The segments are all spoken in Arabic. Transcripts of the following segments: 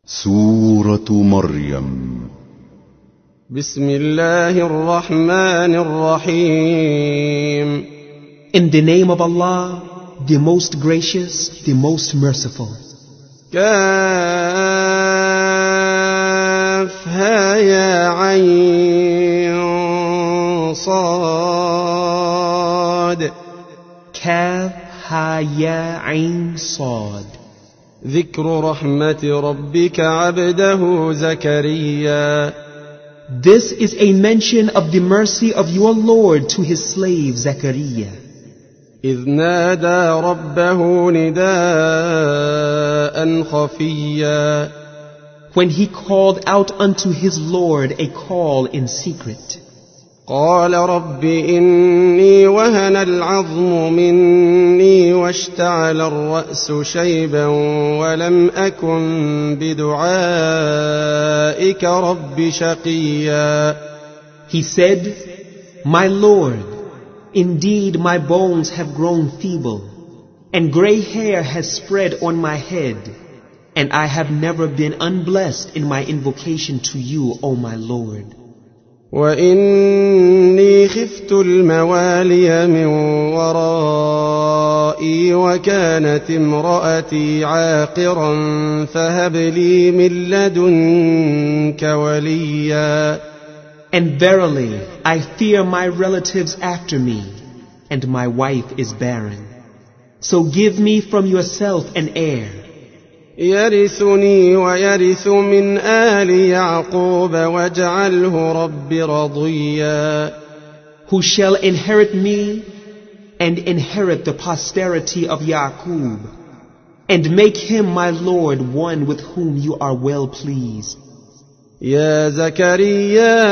سورة مريم. بسم الله الرحمن الرحيم. In the name of Allah, the most gracious, the most merciful. كافها يا عين صاد. Kaf ha ya ain sad. ذكر رحمة ربك عبده زكريا. This is a mention of the mercy of your Lord to his slave Zechariah. إذ نادى ربه نداء خفيا. When he called out unto his Lord a call in secret. قال رب إني وهن العظم مني واشتعل الرأس شيبا ولم أكن بدعائك رب شقيا. He said, My Lord, indeed my bones have grown feeble, and gray hair has spread on my head, and I have never been unblessed in my invocation to you, O my Lord. وإني خفت الموالي من ورائي وكانت امرأتي عاقرا فهب لي من لدنك وليا. And verily, I fear my relatives after me, and my wife is barren. So give me from yourself an heir. يرثني ويرث من آل يعقوب واجعله رب رضيا. Who shall inherit me and inherit the posterity of Yaqub, and make him my Lord one with whom you are well pleased. يا زكريا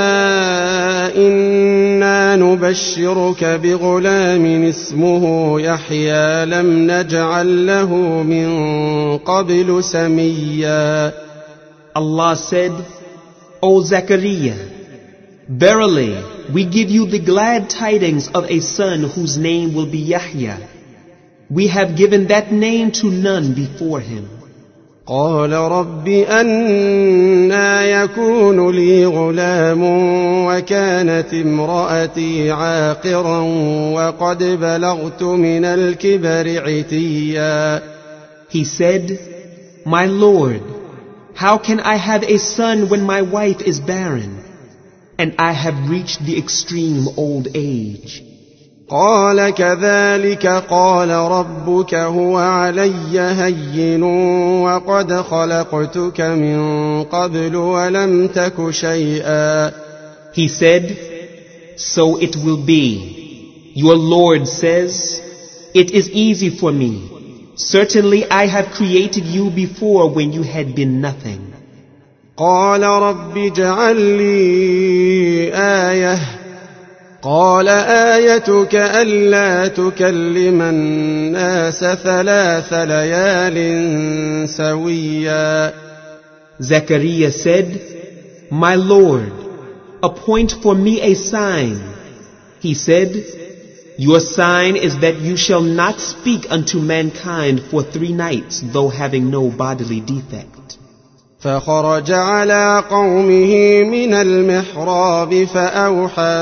إنا نبشرك بغلام اسمه يحيى لم نجعل له من قبل سميا. Allah said, O Zechariah, verily we give you the glad tidings of a son whose name will be Yahya. We have given that name to none before him. قال رب أنى يكون لي غلام وكانت امرأتي عاقرا وقد بلغت من الكبر عتيا. He said, My Lord, how can I have a son when my wife is barren, and I have reached the extreme old age? قال كذلك قال ربك هو علي هين وقد خلقتك من قبل ولم تك شيئا. He said, So it will be. Your Lord says, It is easy for me. Certainly I have created you before when you had been nothing. قال رب اجعل لي آية. قال آيتك ألا تكلم الناس 3 ليال سويا. Zechariah said, My Lord, appoint for me a sign. He said, Your sign is that you shall not speak unto mankind for 3 nights, though having no bodily defect. فخرج على قومه من المحراب فأوحى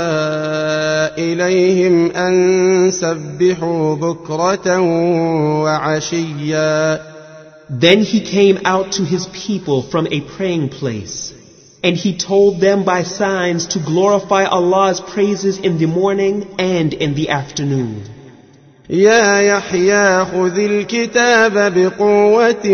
إليهم أن سبحوا بكرة وعشيا. Then he came out to his people from a praying place, and he told them by signs to glorify Allah's praises in the morning and in the afternoon. يا يحيى خذ الكتاب بقوة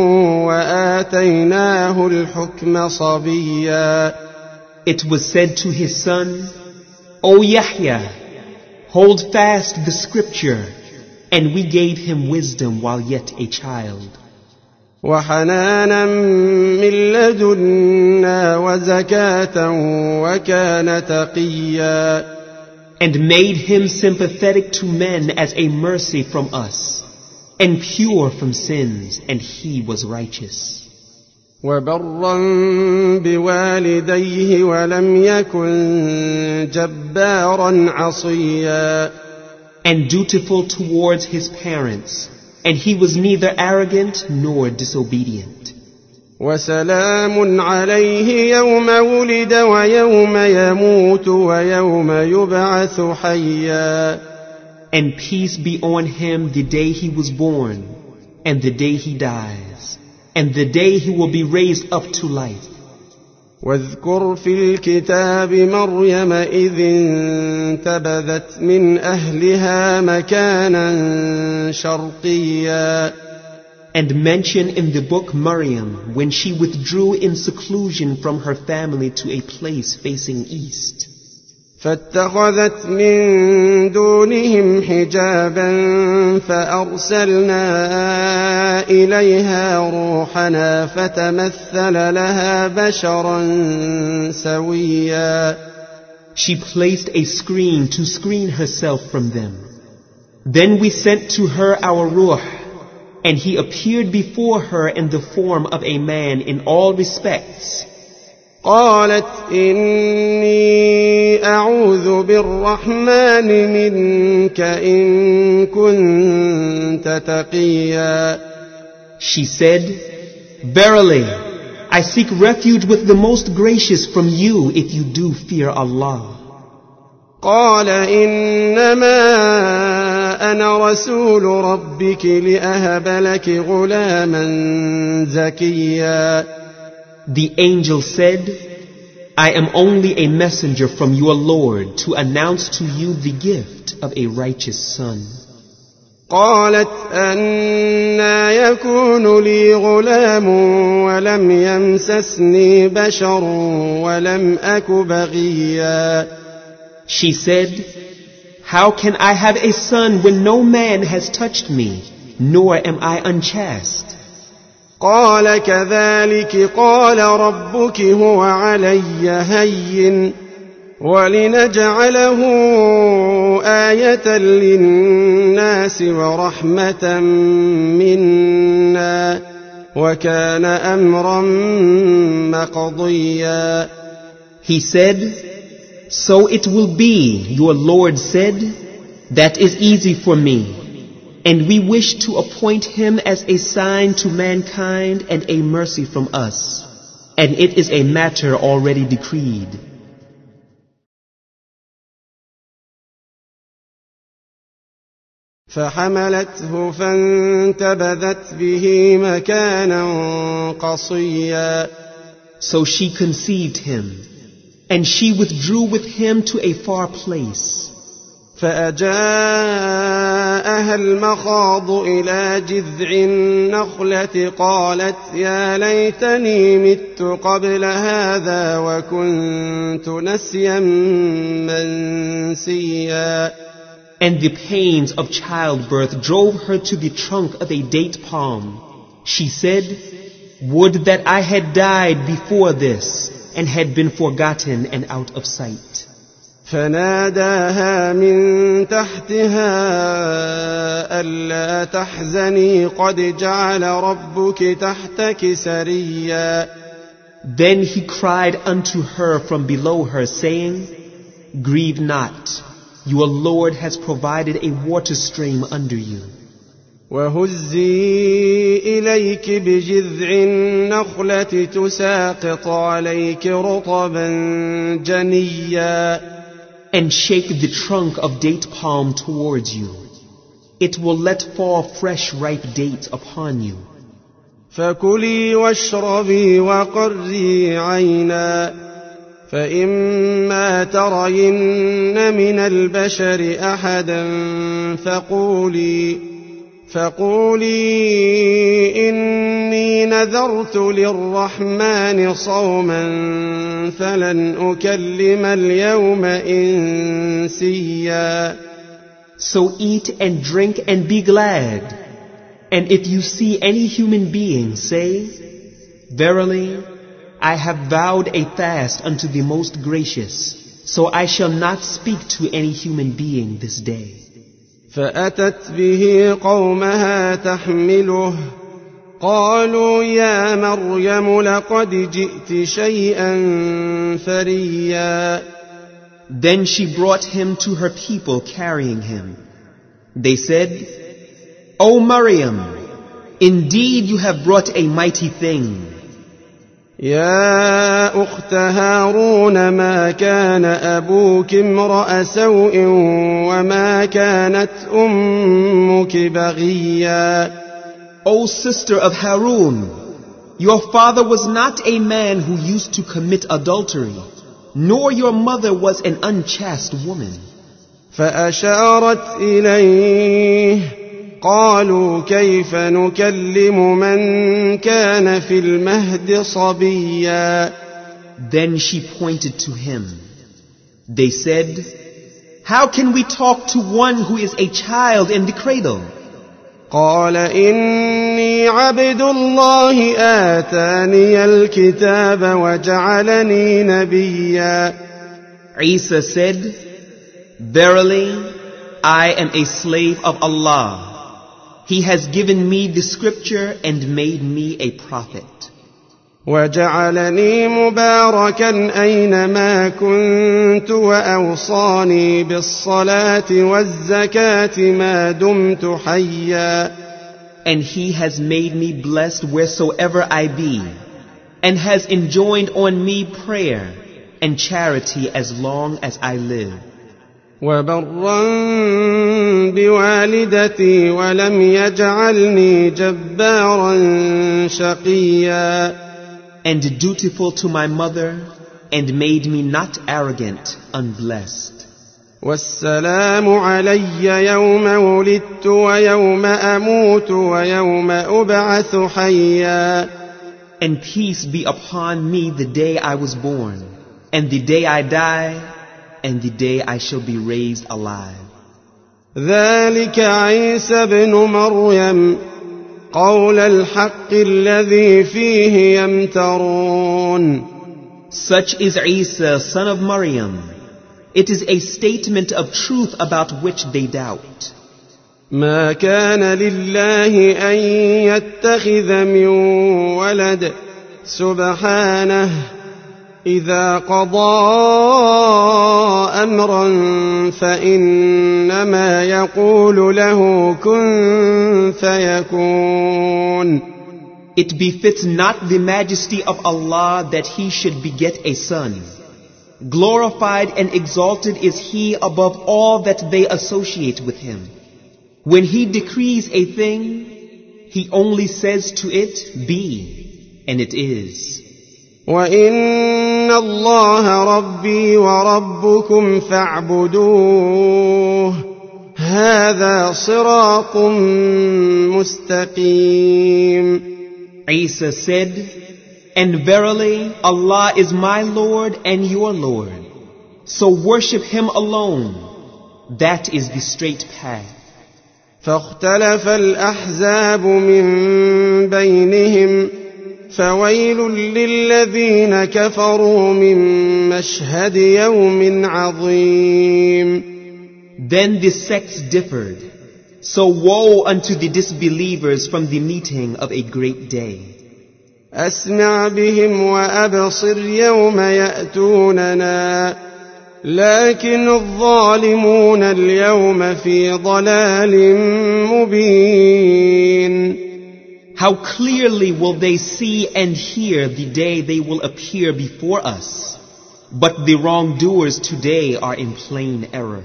وآتيناه الحكم صبيا. It was said to his son, O Yahya, hold fast the scripture, and we gave him wisdom while yet a child. وحنانا من لدنا وزكاة وكان تقيا. And made him sympathetic to men as a mercy from us, and pure from sins, and he was righteous. وبرا بوالديه ولم يكن جبارا عصيا. And dutiful towards his parents, and he was neither arrogant nor disobedient. وسلام عليه يوم ولد ويوم يموت ويوم يبعث حيا. And peace be on him the day he was born, and the day he dies, and the day he will be raised up to life. واذكر في الكتاب مريم إذ انتبذت من أهلها مكانا شرقيا. And mention in the book Maryam when she withdrew in seclusion from her family to a place facing east. فاتخذت من دونهم حجابا فأرسلنا إليها روحنا فتمثل لها بشرا سويا. She placed a screen to screen herself from them. Then we sent to her our ruh, and he appeared before her in the form of a man in all respects. قالت إني أعوذ بالرحمن منك إن كنت تقيا. She said, Verily, I seek refuge with the most gracious from you if you do fear Allah. قال إنما أنا رسول ربك لأهب لك غلاما زكيا. The angel said, I am only a messenger from your Lord to announce to you the gift of a righteous son. قالت أنى يكون لي غلام ولم يمسسني بشر ولم أك بغيا. She said, How can I have a son when no man has touched me, nor am I unchaste? قال كذلك قال ربك هو علي هين ولنجعله آية للناس ورحمة منا وكان أمرا مقضيا. He said, So it will be, your Lord said, that is easy for me. And we wish to appoint him as a sign to mankind and a mercy from us. And it is a matter already decreed. فحملته فانتبذت به مكانا قصيا. So she conceived him, and she withdrew with him to a far place. فأجاءها المخاض إلى جذع النخلة قالت يا ليتني مت قبل هذا وكنت نسيا منسيا. And the pains of childbirth drove her to the trunk of a date palm. She said, Would that I had died before this and had been forgotten and out of sight. فناداها من تحتها ألا تحزني قد جعل ربك تحتك سريا. Then he cried unto her from below her, saying, Grieve not, your Lord has provided a water stream under you. وهزي إليك بجذع النخلة تساقط عليك رطبا جنيا. And shake the trunk of date palm towards you. It will let fall fresh ripe dates upon you. فكلي واشربي وقري عينا فإما ترين من البشر أحدا فقولي إني نذرت للرحمن صوما فلن أكلم اليوم إنسيا. So eat and drink and be glad. And if you see any human being, say, Verily, I have vowed a fast unto the Most Gracious, so I shall not speak to any human being this day. فأتت به قومها تحمله قالوا يا مريم لقد جئت شيئا فريا. Then she brought him to her people carrying him. They said, O Maryam, indeed you have brought a mighty thing. يا أخت هارون ما كان أبوك امرأ سوء وما كانت أمك بغيا. O sister of Harun, your father was not a man who used to commit adultery, nor your mother was an unchaste woman. فأشارت إليه قالوا كيف نكلم من كان في المهد صبيا. Then she pointed to him. They said, how can we talk to one who is a child in the cradle? قال إني عبد الله آتاني الكتاب وجعلني نبيا. Isa said, verily, I am a slave of Allah. He has given me the scripture and made me a prophet. وجعلني مباركا أينما كنت وأوصاني بالصلاة والزكاة ما دمت حيا. And he has made me blessed wheresoever I be, and has enjoined on me prayer and charity as long as I live. وبرا بوالدتي ولم يجعلني جبارا شقيا. And dutiful to my mother, and made me not arrogant, unblessed. والسلام علي يوم ولدت ويوم أموت ويوم أبعث حيا. And peace be upon me the day I was born, and the day I die, and the day I shall be raised alive. ذلك عيسى بن مريم قول الحق الذي فيه يمترون. Such is Isa, son of Maryam. It is a statement of truth about which they doubt. ما كان لله أن يتخذ من ولد سبحانه إذا قضى أمرا فإنما يقول له كن فيكون. It befits not the majesty of Allah that He should beget a son. Glorified and exalted is He above all that they associate with Him. When He decrees a thing, He only says to it, be, and it is. وَإِنَّ اللَّهَ رَبِّي وَرَبُّكُمْ فَاعْبُدُوهُ هَذَا صِرَاطٌ مُسْتَقِيمٌ. Isa said, and verily Allah is my Lord and your Lord, so worship Him alone. That is the straight path. فاختلف الأحزاب من بينهم فويل للذين كفروا من مشهد يوم عظيم. Then the sects differed. So woe unto the disbelievers from the meeting of a great day. أسمع بهم وأبصر يوم يأتوننا لكن الظالمون اليوم في ضلال مبين. How clearly will they see and hear the day they will appear before us. But the wrongdoers today are in plain error.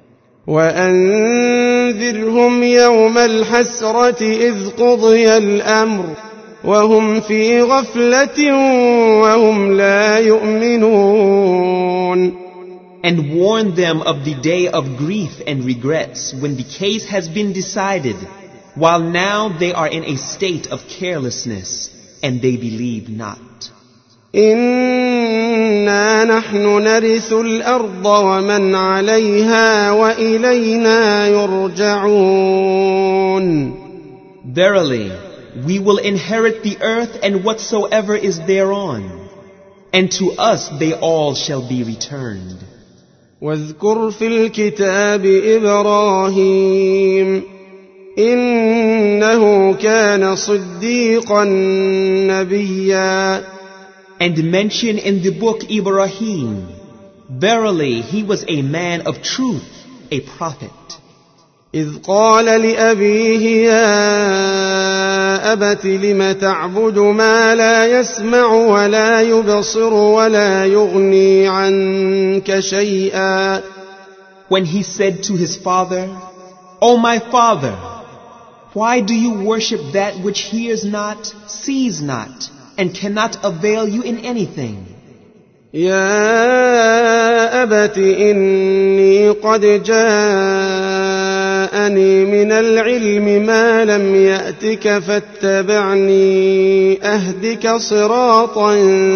وأنذرهم يوم الحسرة إذ قضي الأمر وهم في غفلة وهم لا يؤمنون. And warn them of the day of grief and regrets when the case has been decided, while now they are in a state of carelessness and they believe not. إنا نحن نرث الأرض ومن عليها وإلينا يرجعون. Verily, we will inherit the earth and whatsoever is thereon, and to us they all shall be returned. واذكر في الكتاب إبراهيم إنه كان صديقا نبيا. And mention in the book Ibrahim, verily he was a man of truth, a prophet. إذ قال لأبيه يا أبت لم تعبد ما لا يسمع ولا يبصر ولا يغني عنك شيئا. When he said to his father, O my father, why do you worship that which hears not, sees not, and cannot avail you in anything? يا أبت إني قد جاءني من العلم ما لم يأتك فاتبعني أهدك صراطا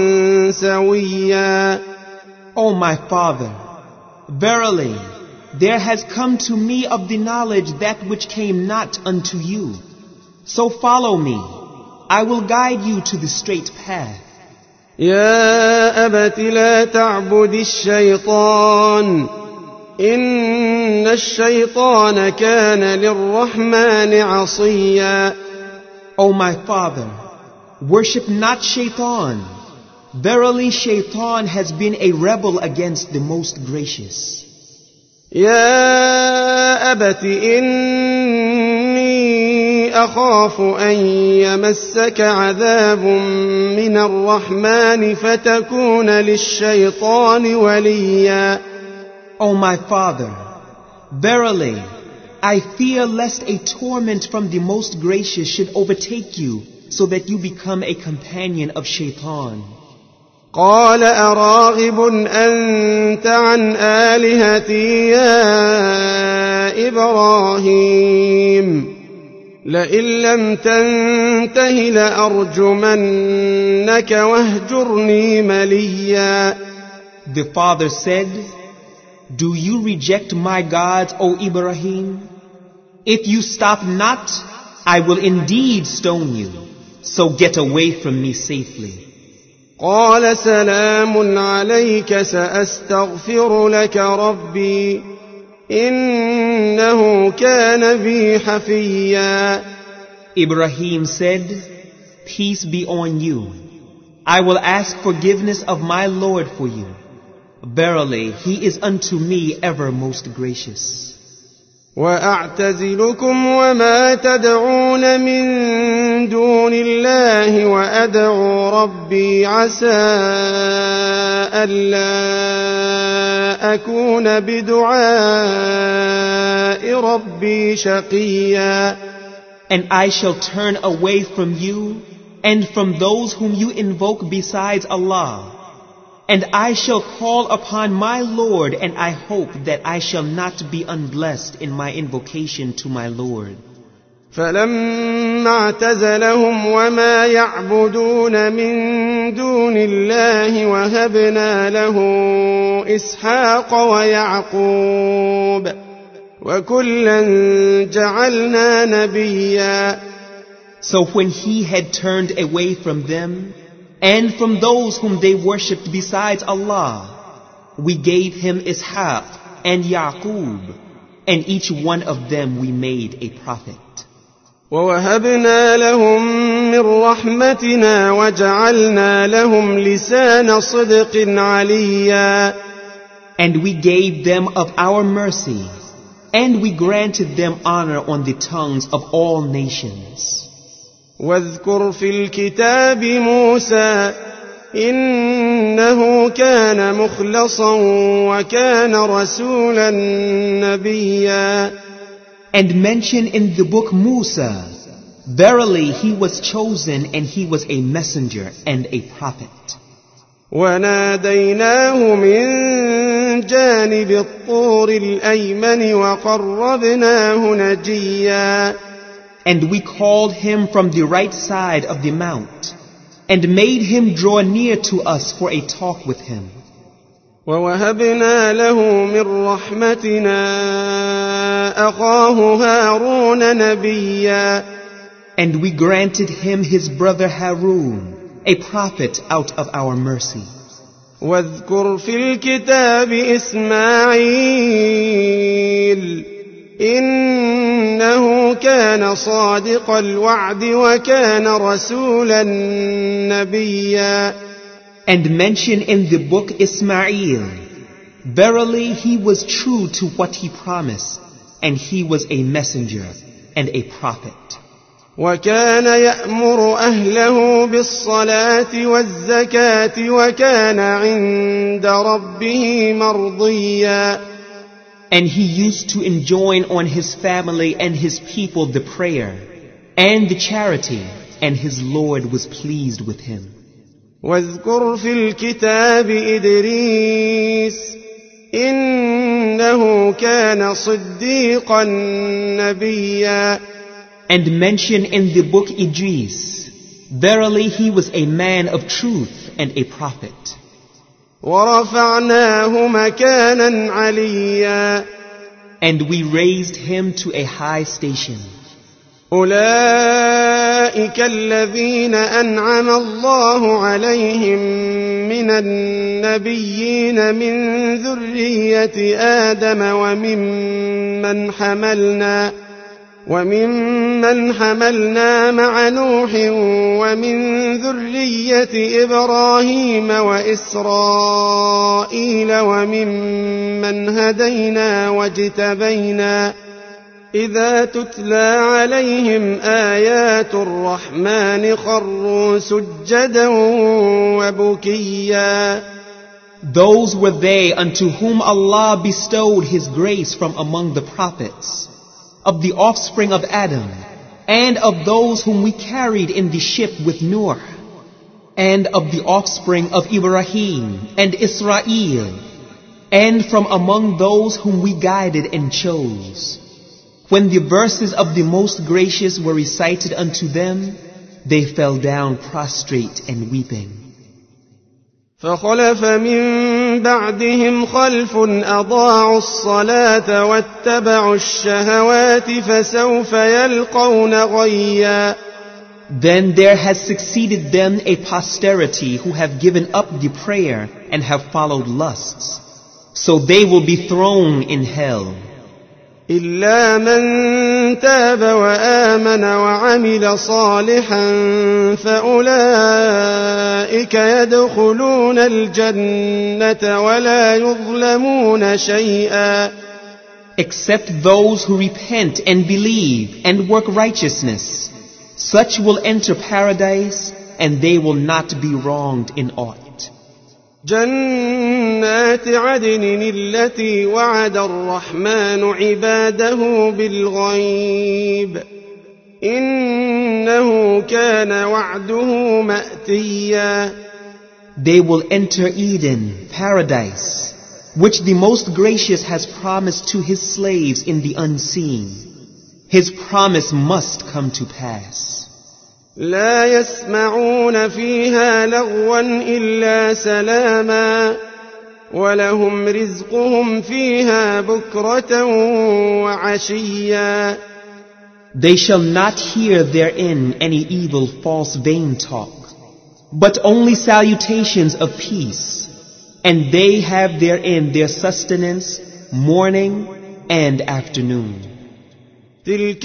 سويا. O my father, verily, there has come to me of the knowledge that which came not unto you. So follow me, I will guide you to the straight path. يا أبت لا تعبد الشيطان إن الشيطان كان للرحمن عصيا. O my father, worship not Shaitan. Verily Shaitan has been a rebel against the Most Gracious. يا أبت إني أخاف أن يمسك عذاب من الرحمن فتكون للشيطان وليا. O my father, verily, I fear lest a torment from the Most Gracious should overtake you, so that you become a companion of Shaitan. قال أراغب أنت عن آلهتي يا إبراهيم لئن لم تنته لأرجمنك واهجرني مليا. The father said, Do you reject my gods, O Ibrahim? If you stop not, I will indeed stone you. So get away from me safely. قال سلام عليك سأستغفر لك ربي إنه كان بي حفيا. Ibrahim said, Peace be on you. I will ask forgiveness of my Lord for you. Verily, He is unto me ever most gracious. وأعتزلكم وما تدعون من دون الله وأدعو ربي عسى ألا أكون بدعاء ربي شقيا. And I shall turn away from you and from those whom you invoke besides Allah. And I shall call upon my Lord, and I hope that I shall not be unblessed in my invocation to my Lord. فلما اعتزلهم وما يعبدون من دون الله وهبنا له إسحاق ويعقوب وكلا جعلنا نبيا. So when he had turned away from them, and from those whom they worshipped besides Allah, we gave him Ishaq and Yaqub, and each one of them we made a prophet. ووهبنا لهم من رحمتنا وجعلنا لهم لسان صدق عليا. And we gave them of our mercy, and we granted them honor on the tongues of all nations. واذكر في الكتاب موسى إنه كان مخلصا وكان رسولا نبيا. And mention in the book Musa, verily he was chosen and he was a messenger and a prophet. وناديناه من جانب الطور الأيمن وقربناه نجيا. And we called him from the right side of the mount, and made him draw near to us for a talk with him. ووهبنا له من رحمتنا أخاه هارون نبيا. And we granted him his brother Harun, a prophet out of our mercy. واذكر في الكتاب إسماعيل إنه كان صادق الوعد وكان رسولا نبيا. And mention in the book Ismail, verily he was true to what he promised, and he was a messenger and a prophet. وكان يأمر أهله بالصلاة والزكاة وكان عند ربه مرضيا. And he used to enjoin on his family and his people the prayer and the charity, and his Lord was pleased with him. واذكر في الكتاب إدريس إنه كان صديقا نبيا. And mention in the book Idris, verily he was a man of truth and a prophet. ورفعناه مكانا عليا. And we raised him to a high station. أولئك الذين أنعم الله عليهم من النبيين من ذرية آدم وممن حملنا مع نوح ومن ذرية إبراهيم وإسرائيل وممن هدينا واجتبينا إذا تتلى عليهم آيات الرحمن خروا سجدا وبكيا. Those were they unto whom Allah bestowed His grace from among the prophets, of the offspring of Adam, and of those whom we carried in the ship with Noah, and of the offspring of Ibrahim and Israel, and from among those whom we guided and chose. When the verses of the Most Gracious were recited unto them, they fell down prostrate and weeping. فخلف من بعدهم خلف أضاعوا الصلاة واتبعوا الشهوات فسوف يلقون غيا. Then there has succeeded them a posterity who have given up the prayer and have followed lusts. So they will be thrown in hell. إلا من تاب وآمن وعمل صالحا فأولئك يدخلون الجنة ولا يظلمون شيئا. Except those who repent and believe and work righteousness, such will enter paradise and they will not be wronged in aught. جنات عدن التي وعد الرحمن عباده بالغيب إنه كان وعده مأتيا. They will enter Eden, paradise, which the Most Gracious has promised to His slaves in the unseen. His promise must come to pass. لا يسمعون فيها لغوا إلا سلاما ولهم رزقهم فيها بكرة وعشيا. They shall not hear therein any evil false vain talk, but only salutations of peace, and they have therein their sustenance morning and afternoon. تلك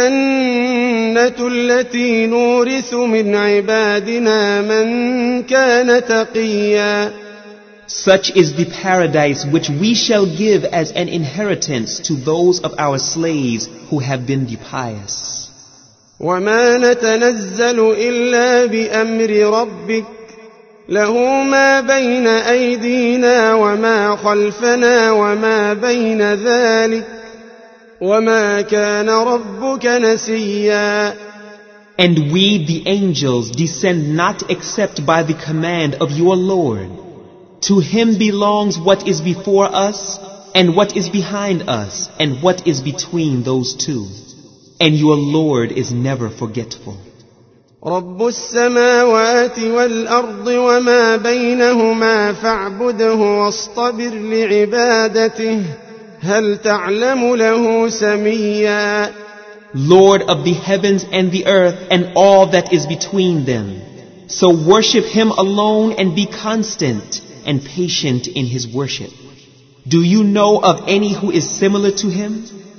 الجنة التي نورث من عبادنا من كان تقيا. Such is the paradise which we shall give as an inheritance to those of our slaves who have been the pious. وما نتنزل إلا بأمر ربك له ما بين أيدينا وما خلفنا وما بين ذلك وما كان ربك نسيا. And we, the angels, descend not except by the command of your Lord. To Him belongs what is before us, and what is behind us, and what is between those two. And your Lord is never forgetful. رب السماوات والأرض وما بينهما فاعبده واصطبر لعبادته هل تعلم له سميا. Lord of the heavens and the earth and all that is between them. So worship Him alone and be constant and patient in His worship. Do you know of any who is similar to Him?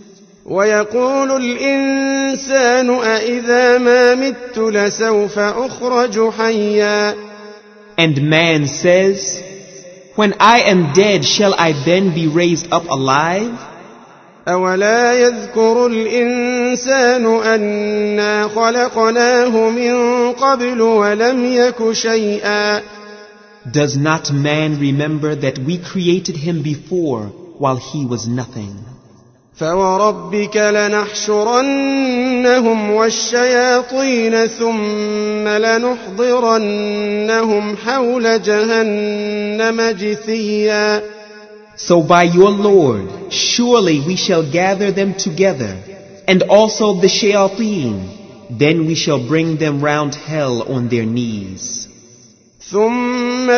ويقول الإنسان أإذا ما مت لسوف أخرج حيا. And man says, when I am dead, shall I then be raised up alive? أولا يذكر الإنسان أنا خلقناه من قبل ولم يك شيئا. Does not man remember that we created him before while he was nothing? فوربك لنحشرنهم والشياطين ثم لنحضرنهم حول جهنم جثيا. So by your Lord, surely we shall gather them together, and also the shayateen. Then we shall bring them round hell on their knees. ثم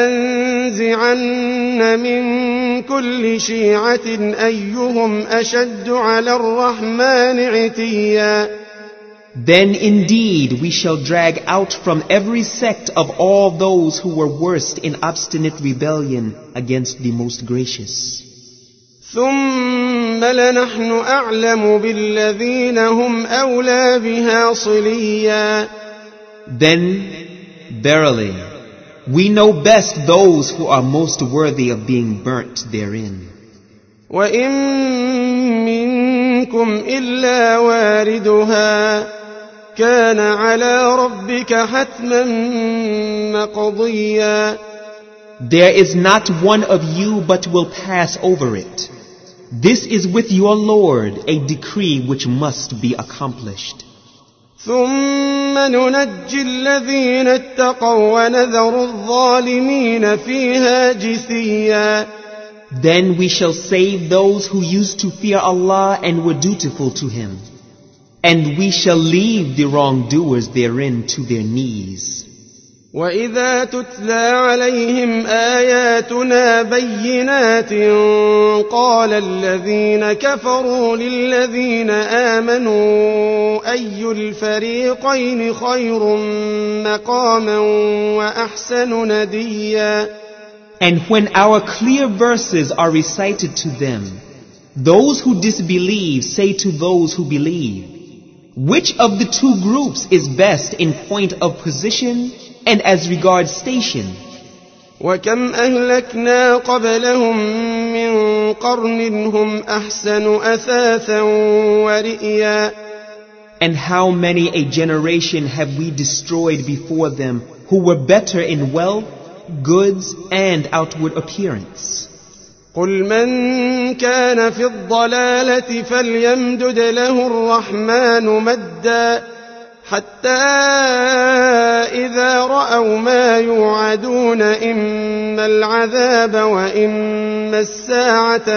لننزعن من كل شيعة أيهم أشد على الرحمن عتيا. Then indeed we shall drag out from every sect of all those who were worst in obstinate rebellion against the Most Gracious. ثم لنحن أعلم بالذين هم أولى بها صليا. Then, verily, we know best those who are most worthy of being burnt therein. وإن منكم إلا واردها كان على ربك حتما مقضيا. There is not one of you but will pass over it. This is with your Lord a decree which must be accomplished. ثم ننجي الذين اتقوا ونذر الظالمين فيها جثيا. Then we shall save those who used to fear Allah and were dutiful to Him. And we shall leave the wrongdoers therein to their knees. وإذا تتلى عليهم آياتنا بينات قال الذين كفروا للذين آمنوا أي الفريقين خير مقاما وأحسن نديا. And when our clear verses are recited to them, those who disbelieve say to those who believe, which of the two groups is best in point of position and as regards station? وكم أهلكنا قبلهم من قرن هم أحسن أثاثا ورئيا. And how many a generation have we destroyed before them who were better in wealth, goods, and outward appearance? قل من كان في الضلالة فليمدد له الرحمن مدا حتى إذا رأوا ما يوعدون إما العذاب وإما الساعة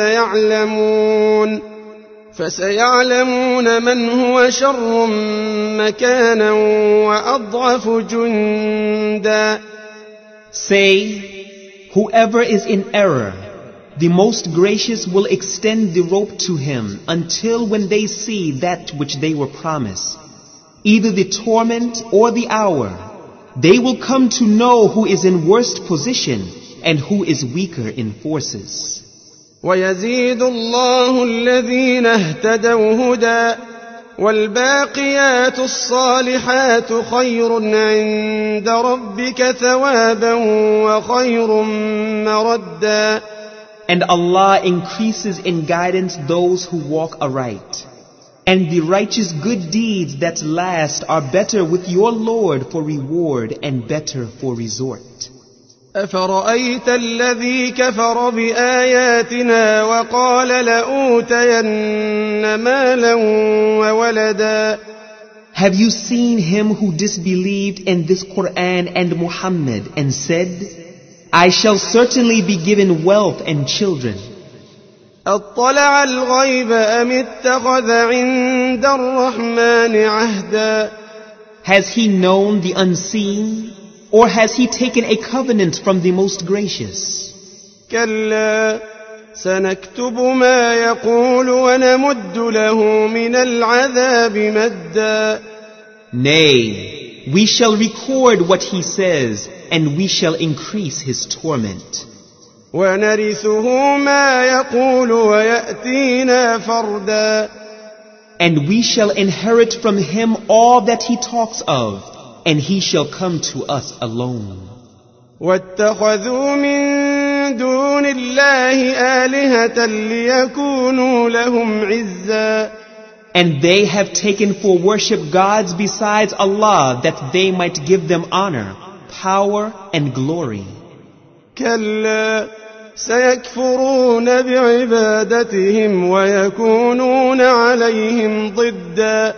فسيعلمون من هو شر مكانا وأضعف جندا. Say, whoever is in error, the Most Gracious will extend the rope to him until when they see that which they were promised, either the torment or the hour, they will come to know who is in worst position and who is weaker in forces. ويزيد الله الذين اهتدوا هدى والباقيات الصالحات خير عند ربك ثوابا وخير مردا. And Allah increases in guidance those who walk aright. And the righteous good deeds that last are better with your Lord for reward and better for resort. أفرأيت الذي كفر بآياتنا وقال لأوتين مالا وولدا. Have you seen him who disbelieved in this Quran and Muhammad and said, I shall certainly be given wealth and children? أطلع الغيب أم اتخذ عند الرحمن عهدا. Has he known the unseen, or has he taken a covenant from the Most Gracious? كلا سنكتب ما يقول ونمد له من العذاب مدا. Nay, we shall record what he says, and we shall increase his torment. ونرثه ما يقول ويأتينا فردا. And we shall inherit from him all that he talks of, and he shall come to us alone. واتخذوا من دون الله آلهة ليكونوا لهم عزا. And they have taken for worship gods besides Allah that they might give them honor, power and glory. كلا سيكفرون بعبادتهم ويكونون عليهم ضدا.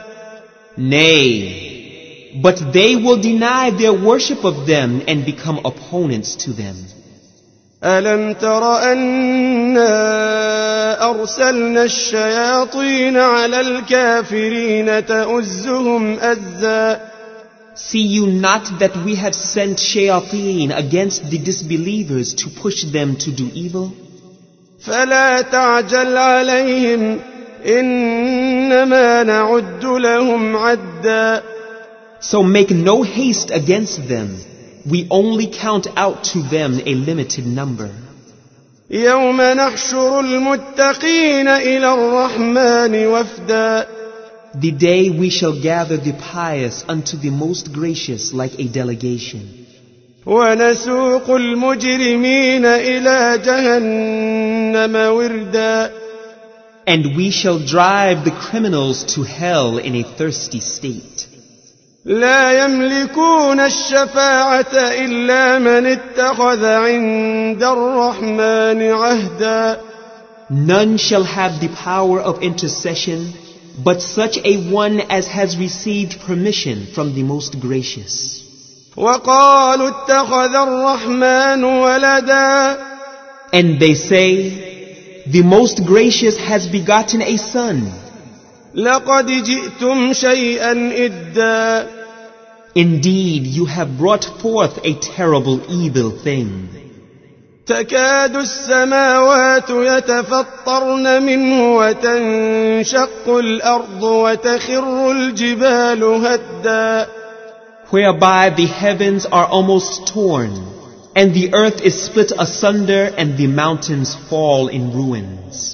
Nay, but they will deny their worship of them and become opponents to them. ألم تر أنا أرسلنا الشياطين على الكافرين تؤزهم أزا. See you not that we have sent shayateen against the disbelievers to push them to do evil? فلا تعجل عليهم إنما نعد لهم عدا. So make no haste against them. We only count out to them a limited number. يوم نحشر المتقين إلى الرحمن وفدا. The day we shall gather the pious unto the most gracious like a delegation. ونسوق المجرمين إلى جهنم وردا. And we shall drive the criminals to hell in a thirsty state. لا يملكون الشفاعة إلا من اتخذ عند الرحمن عهدا. None shall have the power of intercession but such a one as has received permission from the most gracious. وقالوا اتخذ الرحمن ولدا. And they say, the most gracious has begotten a son. لقد جئتم شيئا إدا. Indeed, you have brought forth a terrible evil thing. تكاد السماوات يتفطرن منه وتنشق الأرض وتخر الجبال هدا. Whereby the heavens are almost torn, and the earth is split asunder, and the mountains fall in ruins.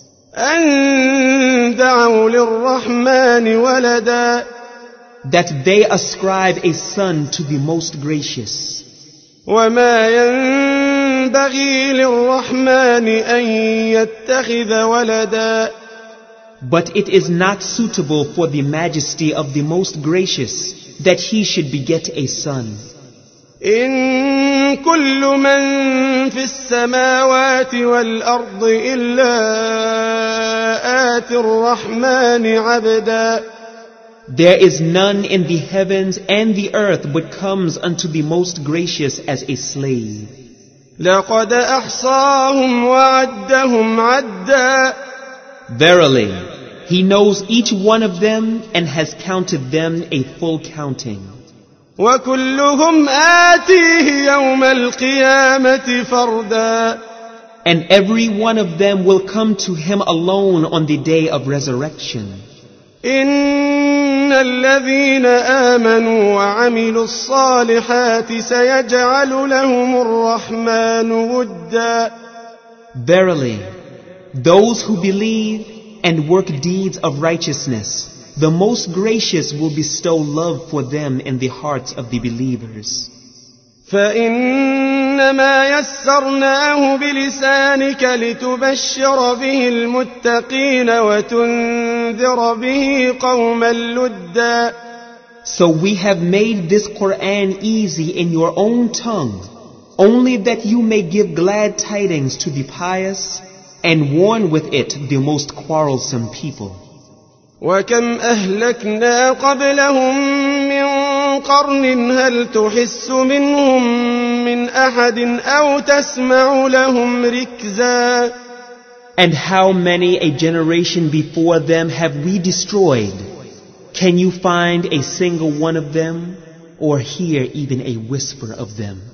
أن دعوا للرحمن ولدا. That they ascribe a son to the most gracious. وما ينبغي للرحمن أن يتخذ ولدا. But it is not suitable for the majesty of the most gracious that he should beget a son. إن كل من في السماوات والأرض إلا آتي الرحمن عبدا. There is none in the heavens and the earth but comes unto the most gracious as a slave. لقد أحصاهم وعدهم عدا. Verily, he knows each one of them and has counted them a full counting. وكلهم آتيه يوم القيامة فردا. And every one of them will come to him alone on the day of resurrection. إن الذين آمنوا وعملوا الصالحات سيجعل لهم الرحمن ودا. Verily, those who believe and work deeds of righteousness, the most gracious will bestow love for them in the hearts of the believers. فإنما يسرناه بلسانك لتبشر به المتقين وتنذر به قوما لدا. So we have made this Quran easy in your own tongue, only that you may give glad tidings to the pious and warn with it the most quarrelsome people. وكم أهلكنا قبلهم من قرن هل تحس منهم من أحد أو تسمع لهم ركزا. And how many a generation before them have we destroyed? Can you find a single one of them or hear even a whisper of them?